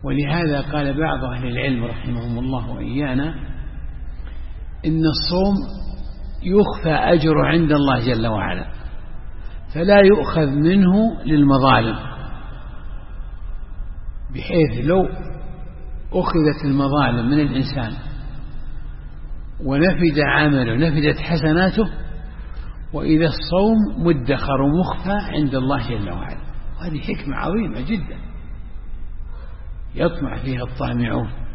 ولهذا قال بعض أهل العلم رحمهم الله وإيانا إن الصوم يخفى أجره عند الله جل وعلا، فلا يؤخذ منه للمظالم، بحيث لو أخذت المظالم من الإنسان ونفد عمله نفدت حسناته، وإذا الصوم مدخر مخفى عند الله جل وعلا. وهذه حكمة عظيمة جدا يطمع فيها الطامعون.